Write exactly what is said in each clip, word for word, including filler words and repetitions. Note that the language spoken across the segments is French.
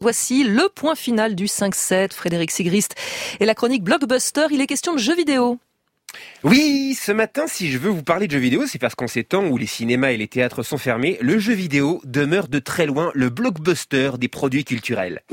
Voici le point final du cinq sept. Frédéric Sigrist et la chronique Blockbuster. Il est question de jeux vidéo. Oui, ce matin, si je veux vous parler de jeux vidéo, c'est parce qu'en ces temps où les cinémas et les théâtres sont fermés, le jeu vidéo demeure de très loin le blockbuster des produits culturels.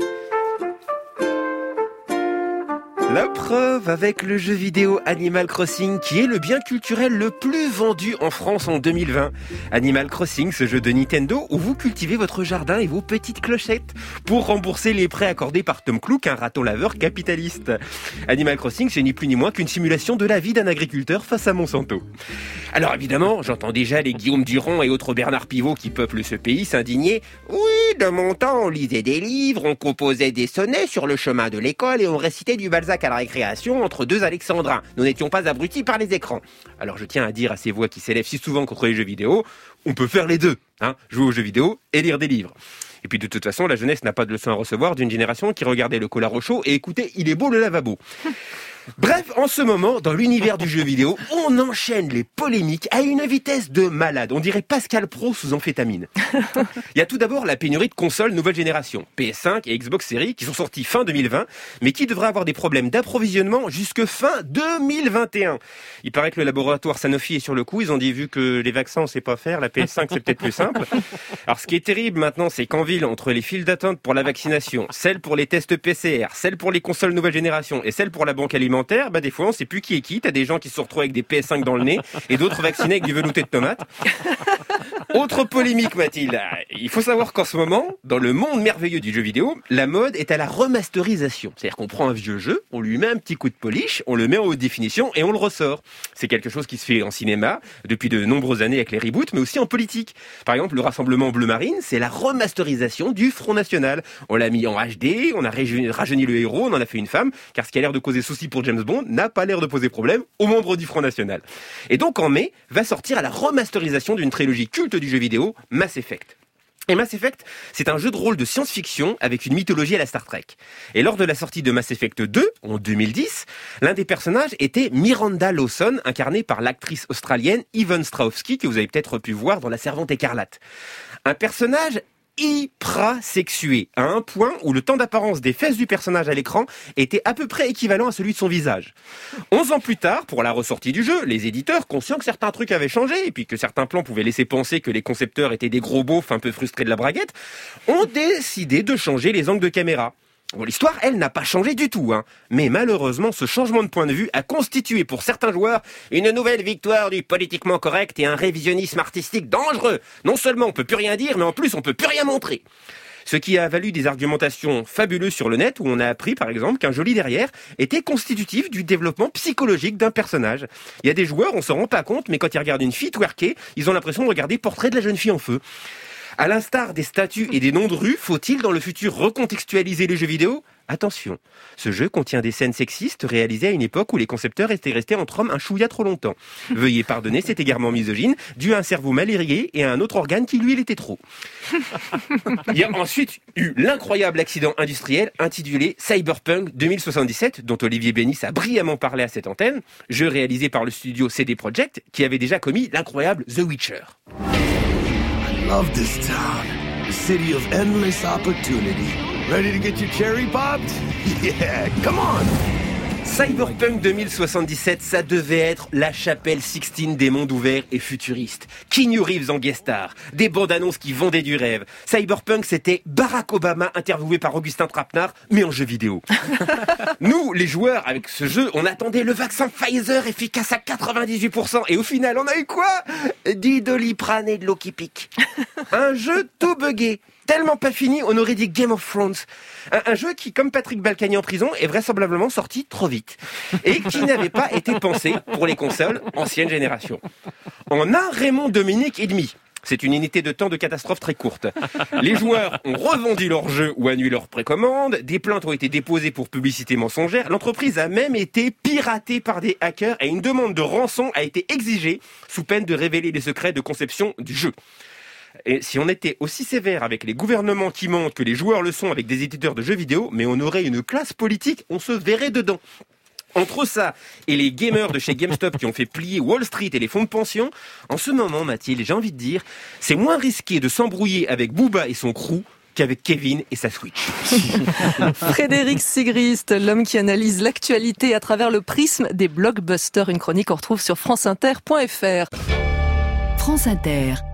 La preuve avec le jeu vidéo Animal Crossing, qui est le bien culturel le plus vendu en France en deux mille vingt. Animal Crossing, ce jeu de Nintendo où vous cultivez votre jardin et vos petites clochettes pour rembourser les prêts accordés par Tom Cook, un raton laveur capitaliste. Animal Crossing, c'est ni plus ni moins qu'une simulation de la vie d'un agriculteur face à Monsanto. Alors évidemment, j'entends déjà les Guillaume Durand et autres Bernard Pivot qui peuplent ce pays s'indigner. Oui, de mon temps, on lisait des livres, on composait des sonnets sur le chemin de l'école et on récitait du Balzac à la récréation entre deux alexandrins. Nous n'étions pas abrutis par les écrans. Alors je tiens à dire à ces voix qui s'élèvent si souvent contre les jeux vidéo, on peut faire les deux, hein, jouer aux jeux vidéo et lire des livres. Et puis de toute façon, la jeunesse n'a pas de leçon à recevoir d'une génération qui regardait le Collard au chaud et écoutait Il est beau le lavabo. Bref, en ce moment, dans l'univers du jeu vidéo, on enchaîne les polémiques à une vitesse de malade. On dirait Pascal Praud sous amphétamine. Il y a tout d'abord la pénurie de consoles nouvelle génération, P S cinq et Xbox Series, qui sont sortis fin deux mille vingt, mais qui devraient avoir des problèmes d'approvisionnement jusque fin deux mille vingt et un. Il paraît que le laboratoire Sanofi est sur le coup. Ils ont dit, vu que les vaccins on sait pas faire, la P S cinq c'est peut-être plus simple. Alors ce qui est terrible maintenant, c'est qu'en ville, entre les files d'attente pour la vaccination, celles pour les tests P C R, celles pour les consoles nouvelle génération et celles pour la banque alimentaire, bah des fois on sait plus qui est qui. T'as des gens qui se retrouvent avec des P S cinq dans le nez et d'autres vaccinés avec du velouté de tomate. Autre polémique, Mathilde. Il faut savoir qu'en ce moment, dans le monde merveilleux du jeu vidéo, la mode est à la remasterisation. C'est-à-dire qu'on prend un vieux jeu, on lui met un petit coup de polish, on le met en haute définition et on le ressort. C'est quelque chose qui se fait en cinéma depuis de nombreuses années avec les reboots, mais aussi en politique. Par exemple, le Rassemblement Bleu Marine, c'est la remasterisation du Front National. On l'a mis en H D, on a rajeuni le héros, on en a fait une femme, car ce qui a l'air de causer souci pour James Bond n'a pas l'air de poser problème aux membres du Front National. Et donc en mai, va sortir la remasterisation d'une trilogie culte du jeu vidéo, Mass Effect. Et Mass Effect, c'est un jeu de rôle de science-fiction avec une mythologie à la Star Trek. Et lors de la sortie de Mass Effect deux, en deux mille dix, l'un des personnages était Miranda Lawson, incarnée par l'actrice australienne Yvonne Strahovski, que vous avez peut-être pu voir dans La Servante écarlate. Un personnage hyper-sexué, à un point où le temps d'apparence des fesses du personnage à l'écran était à peu près équivalent à celui de son visage. Onze ans plus tard, pour la ressortie du jeu, les éditeurs, conscients que certains trucs avaient changé, et puis que certains plans pouvaient laisser penser que les concepteurs étaient des gros beaufs un peu frustrés de la braguette, ont décidé de changer les angles de caméra. Bon, l'histoire, elle, n'a pas changé du tout, hein. Mais malheureusement, ce changement de point de vue a constitué pour certains joueurs une nouvelle victoire du politiquement correct et un révisionnisme artistique dangereux. Non seulement on peut plus rien dire, mais en plus on peut plus rien montrer. Ce qui a valu des argumentations fabuleuses sur le net, où on a appris, par exemple, qu'un joli derrière était constitutif du développement psychologique d'un personnage. Il y a des joueurs, on s'en rend pas compte, mais quand ils regardent une fille twerker, ils ont l'impression de regarder Portrait de la jeune fille en feu. À l'instar des statues et des noms de rues, faut-il dans le futur recontextualiser les jeux vidéo ? Attention, ce jeu contient des scènes sexistes réalisées à une époque où les concepteurs étaient restés entre hommes un chouïa trop longtemps. Veuillez pardonner cet égarement misogyne, dû à un cerveau mal irrigué et à un autre organe qui lui l'était trop. Il y a ensuite eu l'incroyable accident industriel intitulé Cyberpunk deux mille soixante-dix-sept, dont Olivier Bénis a brillamment parlé à cette antenne, jeu réalisé par le studio C D Projekt, qui avait déjà commis l'incroyable The Witcher. Love this town. The city of endless opportunity. Ready to get your cherry popped? Yeah, come on! Cyberpunk deux mille soixante-dix-sept, ça devait être la chapelle Sixtine des mondes ouverts et futuristes. Keanu Reeves en guest star, des bandes annonces qui vendaient du rêve. Cyberpunk, c'était Barack Obama interviewé par Augustin Trapenard, mais en jeu vidéo. Nous, les joueurs, avec ce jeu, on attendait le vaccin Pfizer efficace à quatre-vingt-dix-huit pour cent, et au final, on a eu quoi? Du Doliprane et de l'eau qui pique. Un jeu tout buggé. Tellement pas fini, on aurait dit Game of Thrones. Un, un jeu qui, comme Patrick Balkany en prison, est vraisemblablement sorti trop vite. Et qui n'avait pas été pensé pour les consoles ancienne génération. En un Raymond Dominique et demi. C'est une unité de temps de catastrophe très courte. Les joueurs ont revendu leur jeu ou annulé leur précommande. Des plaintes ont été déposées pour publicité mensongère. L'entreprise a même été piratée par des hackers et une demande de rançon a été exigée sous peine de révéler les secrets de conception du jeu. Et si on était aussi sévère avec les gouvernements qui mentent que les joueurs le sont avec des éditeurs de jeux vidéo, mais on aurait une classe politique, on se verrait dedans. Entre ça et les gamers de chez GameStop qui ont fait plier Wall Street et les fonds de pension, en ce moment, Mathilde, j'ai envie de dire, c'est moins risqué de s'embrouiller avec Booba et son crew qu'avec Kevin et sa Switch. Frédéric Sigrist, l'homme qui analyse l'actualité à travers le prisme des blockbusters. Une chronique qu'on retrouve sur franceinter point fr. France Inter.